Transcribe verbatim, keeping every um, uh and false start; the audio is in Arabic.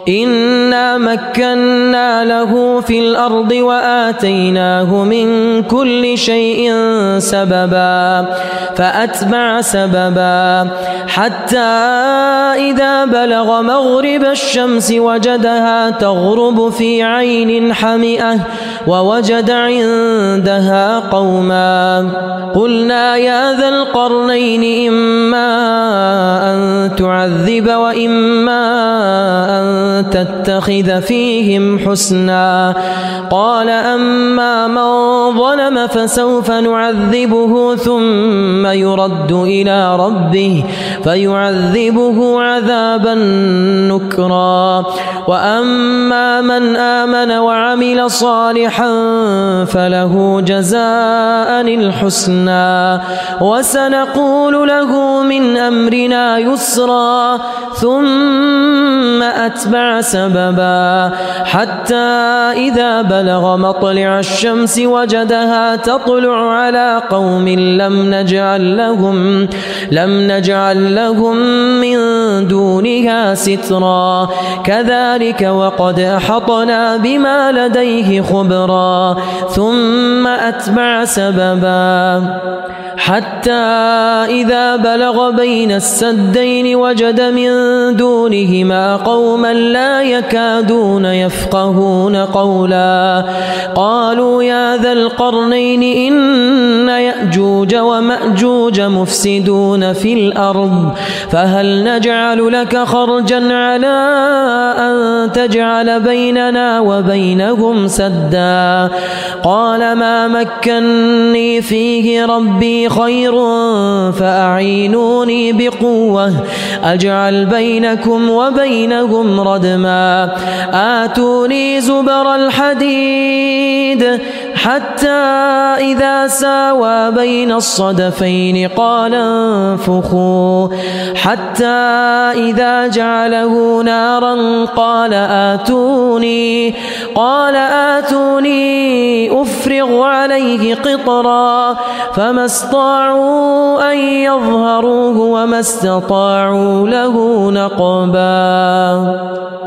إنا مكنا له في الأرض وآتيناه من كل شيء سببا فأتبع سببا حتى إذا بلغ مغرب الشمس وجدها تغرب في عين حمئة ووجد عندها قوما قلنا يا ذا القرنين إما أن تعذب وإما أن تتخذ فيهم حسنا قال أما من ظلم فسوف نعذبه ثم يرد إلى ربه فيعذبه عذابا نكرا وأما من آمن وعمل صالحا فله جزاء الحسنى وسنقول له من أمرنا يسرا ثم أتبع سببا حتى إذا بلغ مطلع الشمس وجدها تطلع على قوم لم نجعل لهم لم نجعل لهم من دونها سترا كذلك وقد أحطنا بما لديه خبرا ثم أتبع سببا حتى إذا بلغ بين السدين وجد من دونهما قوما لا يكادون يفقهون قولا قالوا يا ذا القرنين إن يأجوج ومأجوج مفسدون في الأرض فهل نجعل لك خرجا على أن تجعل بيننا وبينهم سدا قال ما مكني فيه ربي خير فأعينوني بقوة أجعل بينكم وبينهم ردما آتوني زبر الحديد حتى إذا ساوى بين الصدفين قال انفخوا حتى إذا جعله نارا قال آتوني قال آتوني أفرغ عليه قطرا فما استطاعوا أن يظهروه وما استطاعوا له نقبا.